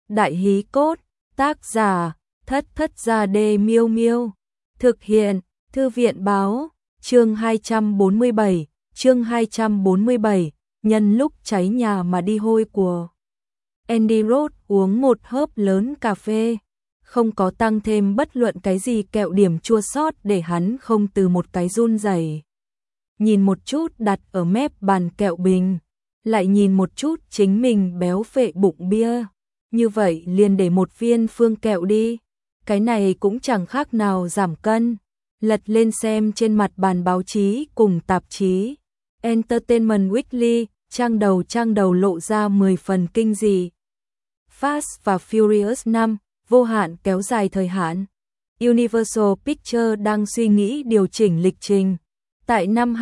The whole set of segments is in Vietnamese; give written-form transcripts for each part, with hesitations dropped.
Đại hí cốt, tác giả, Thất Thất Gia Đê Miêu Miêu. Thực hiện, Thư viện báo, chương 247, nhân lúc cháy nhà mà đi hôi của. Andy Roth uống một hớp lớn cà phê, không có tăng thêm bất luận cái gì kẹo điểm chua xót để hắn không từ một cái run rẩy. Nhìn một chút đặt ở mép bàn kẹo bình, lại nhìn một chút chính mình béo phệ bụng bia. Như vậy liền để một viên phương kẹo đi, cái này cũng chẳng khác nào giảm cân. Lật lên xem trên mặt bàn báo chí cùng tạp chí Entertainment Weekly, trang đầu lộ ra 10 phần kinh dị. Fast và Furious 5, vô hạn kéo dài thời hạn. Universal Pictures đang suy nghĩ điều chỉnh lịch trình. Tại năm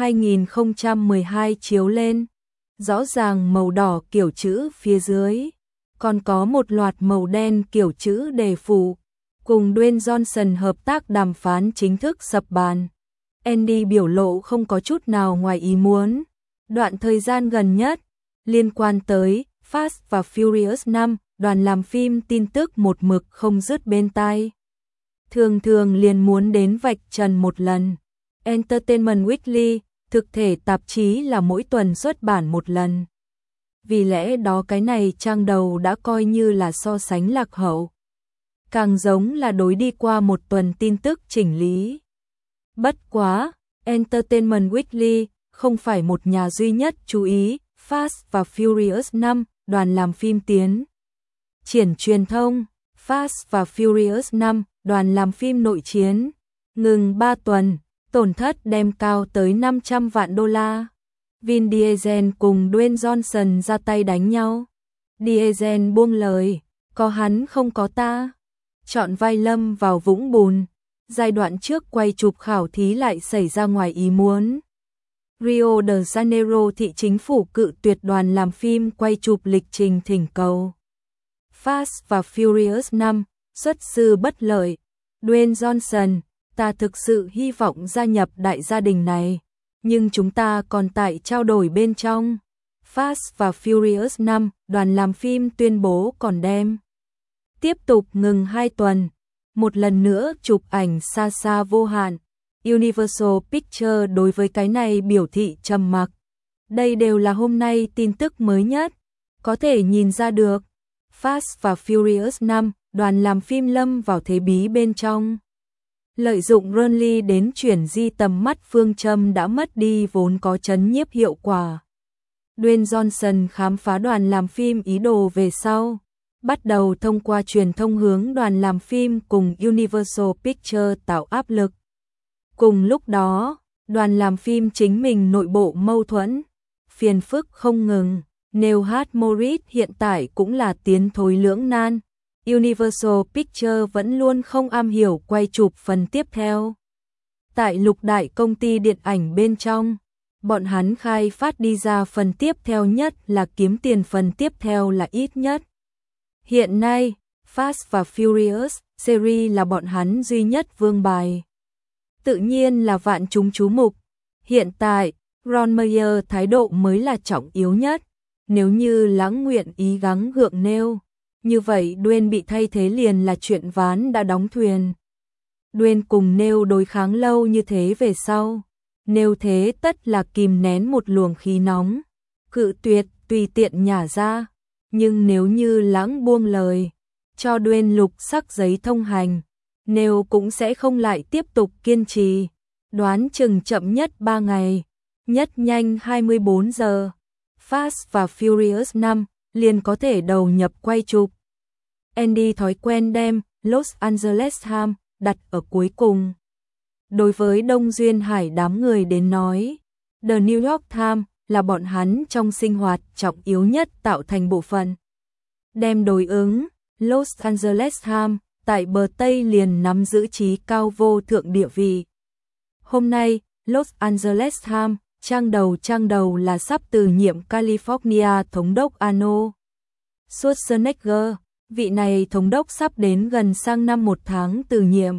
2012 chiếu lên, rõ ràng màu đỏ kiểu chữ phía dưới, còn có một loạt màu đen kiểu chữ đề phủ. Cùng Dwayne Johnson hợp tác đàm phán chính thức sập bàn. Andy biểu lộ không có chút nào ngoài ý muốn. Đoạn thời gian gần nhất, liên quan tới Fast và Furious 5, đoàn làm phim tin tức một mực không dứt bên tai. Thường liền muốn đến vạch trần một lần. Entertainment Weekly, thực thể tạp chí là mỗi tuần xuất bản một lần. Vì lẽ đó cái này trang đầu đã coi như là so sánh lạc hậu. Càng giống là đối đi qua một tuần tin tức chỉnh lý. Bất quá, Entertainment Weekly không phải một nhà duy nhất chú ý Fast và Furious 5, đoàn làm phim tiến triển truyền thông. Fast và Furious 5, đoàn làm phim nội chiến, ngừng 3 tuần, tổn thất đem cao tới 500 vạn đô la. Vin Diesel cùng Dwayne Johnson ra tay đánh nhau. Diesel buông lời, có hắn không có ta. Chọn vai lâm vào vũng bùn. Giai đoạn trước quay chụp khảo thí lại xảy ra ngoài ý muốn. Rio de Janeiro thị chính phủ cự tuyệt đoàn làm phim quay chụp lịch trình thỉnh cầu. Fast và Furious 5, xuất sư bất lợi. Dwayne Johnson, ta thực sự hy vọng gia nhập đại gia đình này, nhưng chúng ta còn tại trao đổi bên trong. Fast và Furious 5, đoàn làm phim tuyên bố còn đem tiếp tục ngừng 2 tuần, một lần nữa chụp ảnh xa xa vô hạn. Universal Pictures đối với cái này biểu thị trầm mặc. Đây đều là hôm nay tin tức mới nhất, có thể nhìn ra được. Fast và Furious 5, đoàn làm phim lâm vào thế bí bên trong. Lợi dụng Rally đến chuyển di tầm mắt phương châm đã mất đi vốn có chấn nhiếp hiệu quả. Dwayne Johnson khám phá đoàn làm phim ý đồ về sau, bắt đầu thông qua truyền thông hướng đoàn làm phim cùng Universal Pictures tạo áp lực. Cùng lúc đó, đoàn làm phim chính mình nội bộ mâu thuẫn, phiền phức không ngừng. Neil Hart Morris hiện tại cũng là tiến thối lưỡng nan. Universal Pictures vẫn luôn không am hiểu quay chụp phần tiếp theo. Tại lục đại công ty điện ảnh bên trong, bọn hắn khai phát đi ra phần tiếp theo nhất là kiếm tiền, phần tiếp theo là ít nhất. Hiện nay, Fast và Furious series là bọn hắn duy nhất vương bài. Tự nhiên là vạn chúng chú mục. Hiện tại, Ron Meyer thái độ mới là trọng yếu nhất. Nếu như lãng nguyện ý gắng gượng nêu, như vậy Dwayne bị thay thế liền là chuyện ván đã đóng thuyền. Dwayne cùng Neil đối kháng lâu như thế về sau, Neil thế tất là kìm nén một luồng khí nóng, cự tuyệt tùy tiện nhả ra. Nhưng nếu như lãng buông lời, cho Dwayne lục sắc giấy thông hành, Neil cũng sẽ không lại tiếp tục kiên trì. Đoán chừng chậm nhất 3 ngày, nhất nhanh 24 giờ. Fast và Furious 5 liền có thể đầu nhập quay chụp. Andy thói quen đem Los Angeles Times đặt ở cuối cùng. Đối với Đông Duyên Hải đám người đến nói, The New York Times là bọn hắn trong sinh hoạt trọng yếu nhất tạo thành bộ phận. Đem đối ứng, Los Angeles Times tại bờ Tây liền nắm giữ trí cao vô thượng địa vị. Hôm nay, Los Angeles Times trang đầu là sắp từ nhiệm California thống đốc Arnold Schwarzenegger. Vị này thống đốc sắp đến gần sang năm 1 tháng từ nhiệm.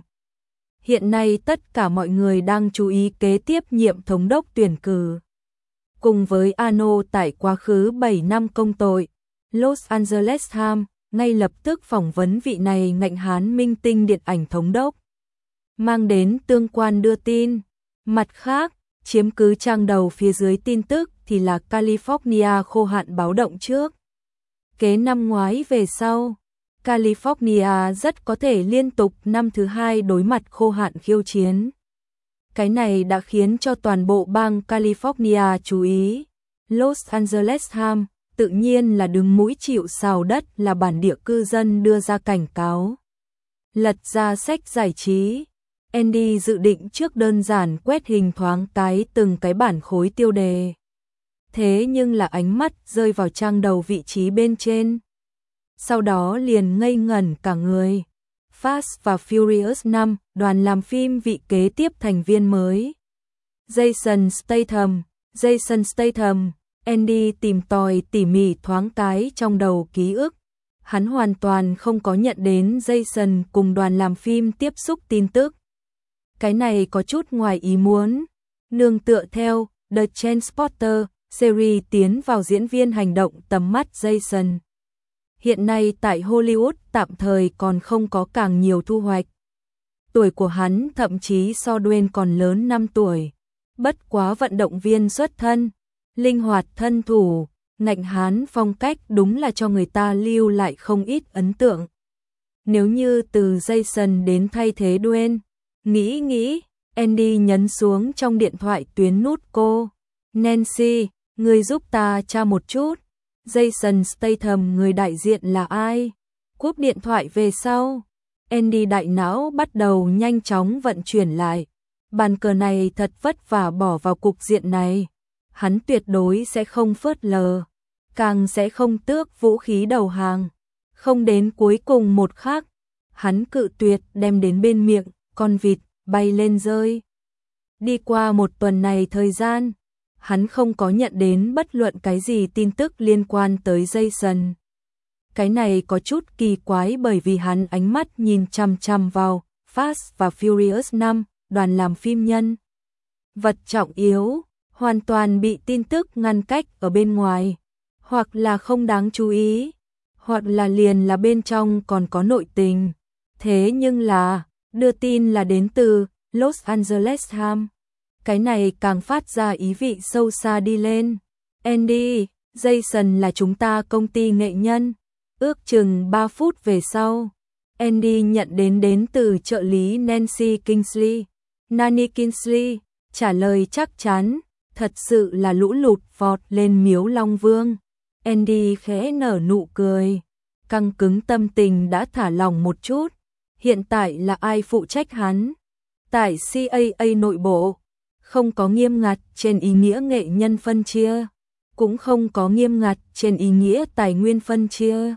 Hiện nay tất cả mọi người đang chú ý kế tiếp nhiệm thống đốc tuyển cử. Cùng với Arnold tại quá khứ 7 năm công tội, Los Angeles Times ngay lập tức phỏng vấn vị này ngạnh hán minh tinh điện ảnh thống đốc, mang đến tương quan đưa tin. Mặt khác, chiếm cứ trang đầu phía dưới tin tức thì là California khô hạn báo động trước. Kế năm ngoái về sau, California rất có thể liên tục năm thứ hai đối mặt khô hạn khiêu chiến. Cái này đã khiến cho toàn bộ bang California chú ý. Los Angeles Times tự nhiên là đứng mũi chịu sào đất là bản địa cư dân đưa ra cảnh cáo. Lật ra sách giải trí, Andy dự định trước đơn giản quét hình thoáng cái từng cái bản khối tiêu đề. Thế nhưng là ánh mắt rơi vào trang đầu vị trí bên trên. Sau đó liền ngây ngẩn cả người. Fast và Furious 5, đoàn làm phim vị kế tiếp thành viên mới. Jason Statham, Andy tìm tòi tỉ mỉ thoáng cái trong đầu ký ức. Hắn hoàn toàn không có nhận đến Jason cùng đoàn làm phim tiếp xúc tin tức. Cái này có chút ngoài ý muốn. Nương tựa theo The Transporter series tiến vào diễn viên hành động tầm mắt Jason. Hiện nay tại Hollywood tạm thời còn không có càng nhiều thu hoạch. Tuổi của hắn thậm chí so Dwayne còn lớn 5 tuổi. Bất quá vận động viên xuất thân, linh hoạt thân thủ, ngạnh hán phong cách đúng là cho người ta lưu lại không ít ấn tượng. Nếu như từ Jason đến thay thế Dwayne, nghĩ, Andy nhấn xuống trong điện thoại tuyến nút cô. Nancy, người giúp ta tra một chút. Jason Statham người đại diện là ai? Cúp điện thoại về sau, Andy đại não bắt đầu nhanh chóng vận chuyển lại. Bàn cờ này thật vất vả bỏ vào cục diện này. Hắn tuyệt đối sẽ không phớt lờ, càng sẽ không tước vũ khí đầu hàng. Không đến cuối cùng một khắc, hắn cự tuyệt đem đến bên miệng, con vịt bay lên rơi. Đi qua một tuần này thời gian, hắn không có nhận đến bất luận cái gì tin tức liên quan tới Jason. Cái này có chút kỳ quái bởi vì hắn ánh mắt nhìn chằm chằm vào Fast và Furious 5, đoàn làm phim nhân vật trọng yếu, hoàn toàn bị tin tức ngăn cách ở bên ngoài, hoặc là không đáng chú ý, hoặc là liền là bên trong còn có nội tình. Thế nhưng là, đưa tin là đến từ Los Angeles Times. Cái này càng phát ra ý vị sâu xa đi lên. Andy, Jason là chúng ta công ty nghệ nhân. Ước chừng 3 phút về sau, Andy nhận đến từ trợ lý Nani Kingsley, trả lời chắc chắn, thật sự là lũ lụt vọt lên miếu Long Vương. Andy khẽ nở nụ cười, căng cứng tâm tình đã thả lỏng một chút. Hiện tại là ai phụ trách hắn? Tại CAA nội bộ, không có nghiêm ngặt trên ý nghĩa nghệ nhân phân chia, cũng không có nghiêm ngặt trên ý nghĩa tài nguyên phân chia.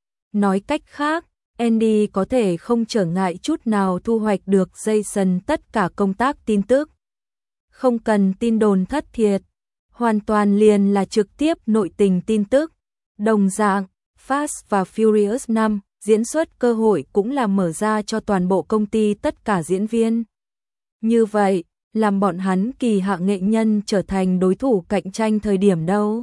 Nói cách khác, Andy có thể không trở ngại chút nào thu hoạch được Jason tất cả công tác tin tức. Không cần tin đồn thất thiệt, hoàn toàn liền là trực tiếp nội tình tin tức. Đồng dạng, Fast và Furious 5, diễn xuất cơ hội cũng là mở ra cho toàn bộ công ty tất cả diễn viên. Như vậy, làm bọn hắn kỳ hạ nghệ nhân trở thành đối thủ cạnh tranh thời điểm đâu.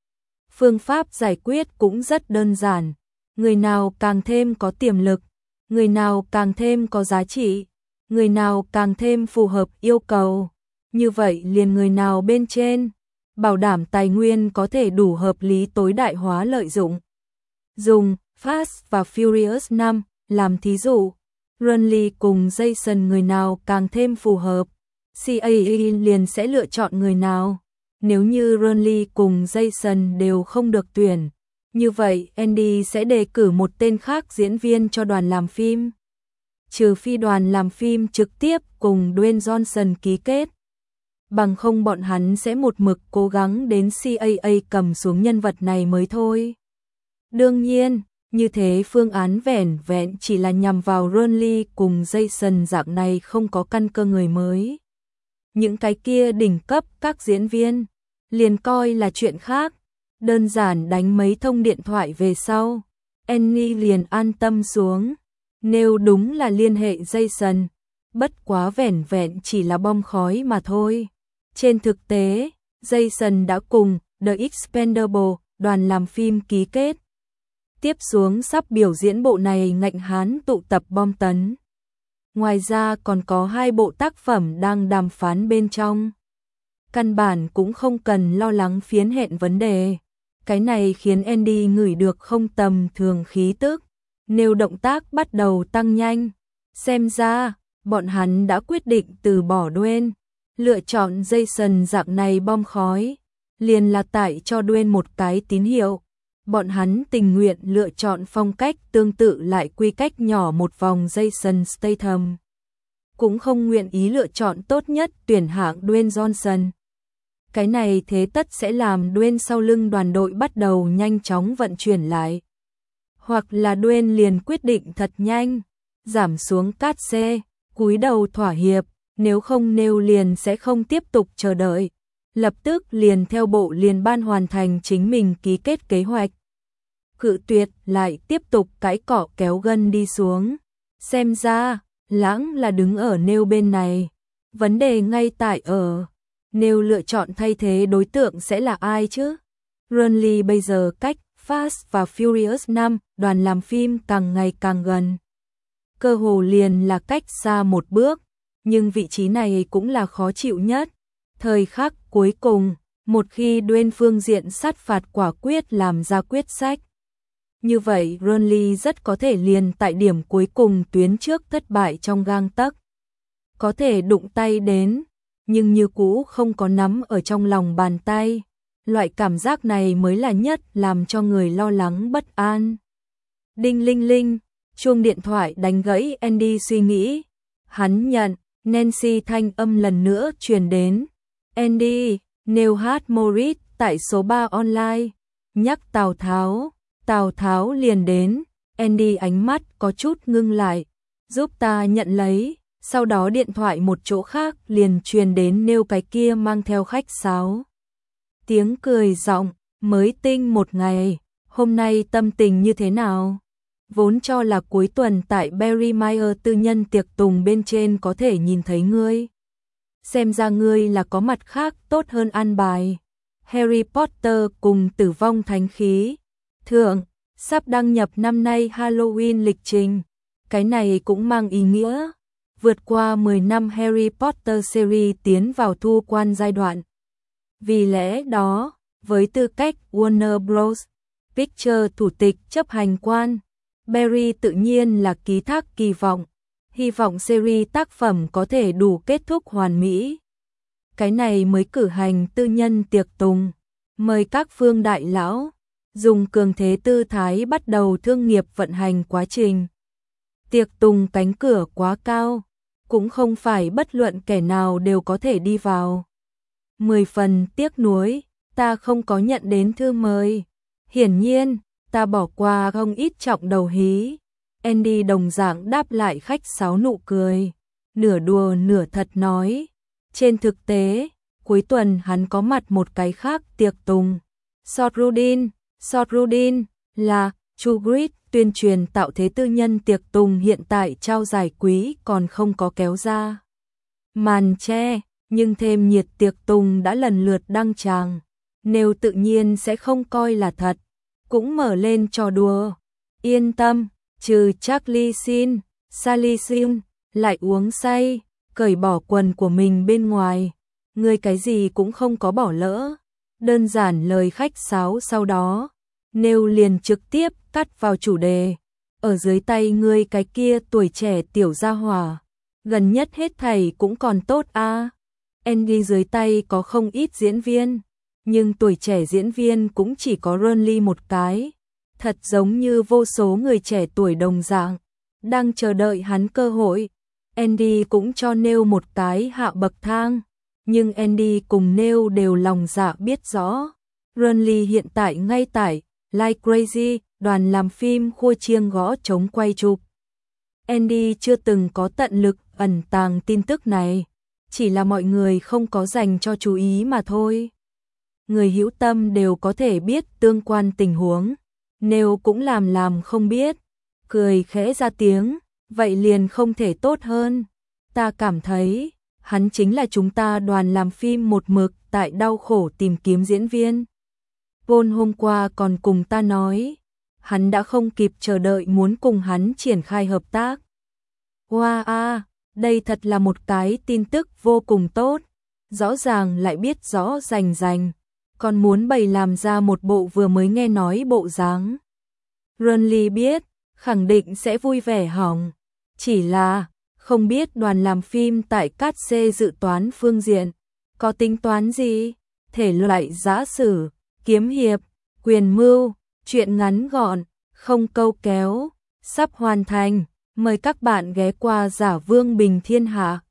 Phương pháp giải quyết cũng rất đơn giản. Người nào càng thêm có tiềm lực, người nào càng thêm có giá trị, người nào càng thêm phù hợp yêu cầu. Như vậy liền người nào bên trên, bảo đảm tài nguyên có thể đủ hợp lý tối đại hóa lợi dụng. Dùng Fast và Furious 5 làm thí dụ, Runley cùng Jason người nào càng thêm phù hợp, CAA liền sẽ lựa chọn người nào. Nếu như Runley cùng Jason đều không được tuyển, như vậy Andy sẽ đề cử một tên khác diễn viên cho đoàn làm phim. Trừ phi đoàn làm phim trực tiếp cùng Dwayne Johnson ký kết. Bằng không bọn hắn sẽ một mực cố gắng đến CAA cầm xuống nhân vật này mới thôi. Đương nhiên, như thế phương án vẻn vẹn chỉ là nhằm vào Runley cùng Jason dạng này không có căn cơ người mới. Những cái kia đỉnh cấp các diễn viên, liền coi là chuyện khác. Đơn giản đánh mấy thông điện thoại về sau, Annie liền an tâm xuống. Nếu đúng là liên hệ Jason, bất quá vẻn vẹn chỉ là bom khói mà thôi. Trên thực tế, Jason đã cùng The Expendables, đoàn làm phim ký kết. Tiếp xuống sắp biểu diễn bộ này ngạnh hán tụ tập bom tấn. Ngoài ra còn có 2 bộ tác phẩm đang đàm phán bên trong. Căn bản cũng không cần lo lắng phiến hẹn vấn đề. Cái này khiến Andy ngửi được không tầm thường khí tức. Nếu động tác bắt đầu tăng nhanh. Xem ra, bọn hắn đã quyết định từ bỏ Dwayne. Lựa chọn Jason dạng này bom khói. Liền là tại cho Dwayne một cái tín hiệu. Bọn hắn tình nguyện lựa chọn phong cách tương tự lại quy cách nhỏ một vòng Jason Statham. Cũng không nguyện ý lựa chọn tốt nhất tuyển hạng Dwayne Johnson. Cái này thế tất sẽ làm Dwayne sau lưng đoàn đội bắt đầu nhanh chóng vận chuyển lại. Hoặc là Dwayne liền quyết định thật nhanh, giảm xuống cát xe, cúi đầu thỏa hiệp, nếu không Neil liền sẽ không tiếp tục chờ đợi. Lập tức liền theo bộ liên ban hoàn thành chính mình ký kết kế hoạch. Cự tuyệt lại tiếp tục cãi cọ kéo gân đi xuống. Xem ra, Lãng là đứng ở Neil bên này. Vấn đề ngay tại ở Neil lựa chọn thay thế đối tượng sẽ là ai chứ? Ronly bây giờ cách Fast và Furious 5 đoàn làm phim càng ngày càng gần. Cơ hồ liền là cách xa một bước, nhưng vị trí này cũng là khó chịu nhất. Thời khắc cuối cùng, một khi Dwayne phương diện sát phạt quả quyết làm ra quyết sách. Như vậy Ronly rất có thể liền tại điểm cuối cùng tuyến trước thất bại trong gang tấc. Có thể đụng tay đến, nhưng như cũ không có nắm ở trong lòng bàn tay. Loại cảm giác này mới là nhất làm cho người lo lắng bất an. Đinh linh linh, chuông điện thoại đánh gãy Andy suy nghĩ. Hắn nhận, Nancy thanh âm lần nữa truyền đến. Andy, Neil H. Morris tại số 3 online. Nhắc Tào Tháo liền đến. Andy ánh mắt có chút ngưng lại. Giúp ta nhận lấy. Sau đó điện thoại một chỗ khác liền truyền đến Neil cái kia mang theo khách sáo. Tiếng cười giọng, mới tinh một ngày, hôm nay tâm tình như thế nào? Vốn cho là cuối tuần tại Barry Meyer tư nhân tiệc tùng bên trên có thể nhìn thấy ngươi. Xem ra ngươi là có mặt khác tốt hơn an bài. Harry Potter cùng Tử vong thánh khí. Thượng, sắp đăng nhập năm nay Halloween lịch trình. Cái này cũng mang ý nghĩa. Vượt qua 10 năm Harry Potter series tiến vào thu quan giai đoạn. Vì lẽ đó, với tư cách Warner Bros. Pictures thủ tịch chấp hành quan, Barry tự nhiên là ký thác kỳ vọng, hy vọng series tác phẩm có thể đủ kết thúc hoàn mỹ. Cái này mới cử hành tư nhân tiệc tùng, mời các phương đại lão, dùng cường thế tư thái bắt đầu thương nghiệp vận hành quá trình. Tiệc tùng cánh cửa quá cao, cũng không phải bất luận kẻ nào đều có thể đi vào. 10 phần tiếc nuối, ta không có nhận đến thư mời. Hiển nhiên, ta bỏ qua không ít trọng đầu hí. Andy đồng dạng đáp lại khách sáo nụ cười, nửa đùa nửa thật nói. Trên thực tế, cuối tuần hắn có mặt một cái khác tiệc tùng. Sotruddin là Trugrid tuyên truyền tạo thế tư nhân tiệc tùng hiện tại trao giải quý còn không có kéo ra màn che, nhưng thêm nhiệt tiệc tùng đã lần lượt đăng tràng. Nếu tự nhiên sẽ không coi là thật, cũng mở lên trò đùa. Yên tâm, trừ Charlie Sheen, Sally Sheen lại uống say, cởi bỏ quần của mình bên ngoài, người cái gì cũng không có bỏ lỡ. Đơn giản lời khách sáo sau đó, Neil liền trực tiếp cắt vào chủ đề. Ở dưới tay ngươi cái kia tuổi trẻ tiểu gia hỏa, gần nhất hết thảy cũng còn tốt a. Andy dưới tay có không ít diễn viên, nhưng tuổi trẻ diễn viên cũng chỉ có Ronly một cái. Thật giống như vô số người trẻ tuổi đồng dạng, đang chờ đợi hắn cơ hội. Andy cũng cho Neil một cái hạ bậc thang, nhưng Andy cùng Neil đều lòng dạ biết rõ. Ronly hiện tại ngay tại Like Crazy, đoàn làm phim khua chiêng gõ trống quay chụp. Andy chưa từng có tận lực ẩn tàng tin tức này, chỉ là mọi người không có dành cho chú ý mà thôi. Người hữu tâm đều có thể biết tương quan tình huống, nếu cũng làm không biết, cười khẽ ra tiếng, vậy liền không thể tốt hơn. Ta cảm thấy, hắn chính là chúng ta đoàn làm phim một mực tại đau khổ tìm kiếm diễn viên. Paul hôm qua còn cùng ta nói, hắn đã không kịp chờ đợi muốn cùng hắn triển khai hợp tác. Wow, đây thật là một cái tin tức vô cùng tốt, rõ ràng lại biết rõ rành rành, còn muốn bày làm ra một bộ vừa mới nghe nói bộ dáng. Renly biết, khẳng định sẽ vui vẻ hỏng, chỉ là không biết đoàn làm phim tại Cát Xê dự toán phương diện, có tính toán gì, thể loại giã sử, kiếm hiệp, quyền mưu, truyện ngắn gọn, không câu kéo, sắp hoàn thành, mời các bạn ghé qua Giả Vương Bình Thiên Hạ.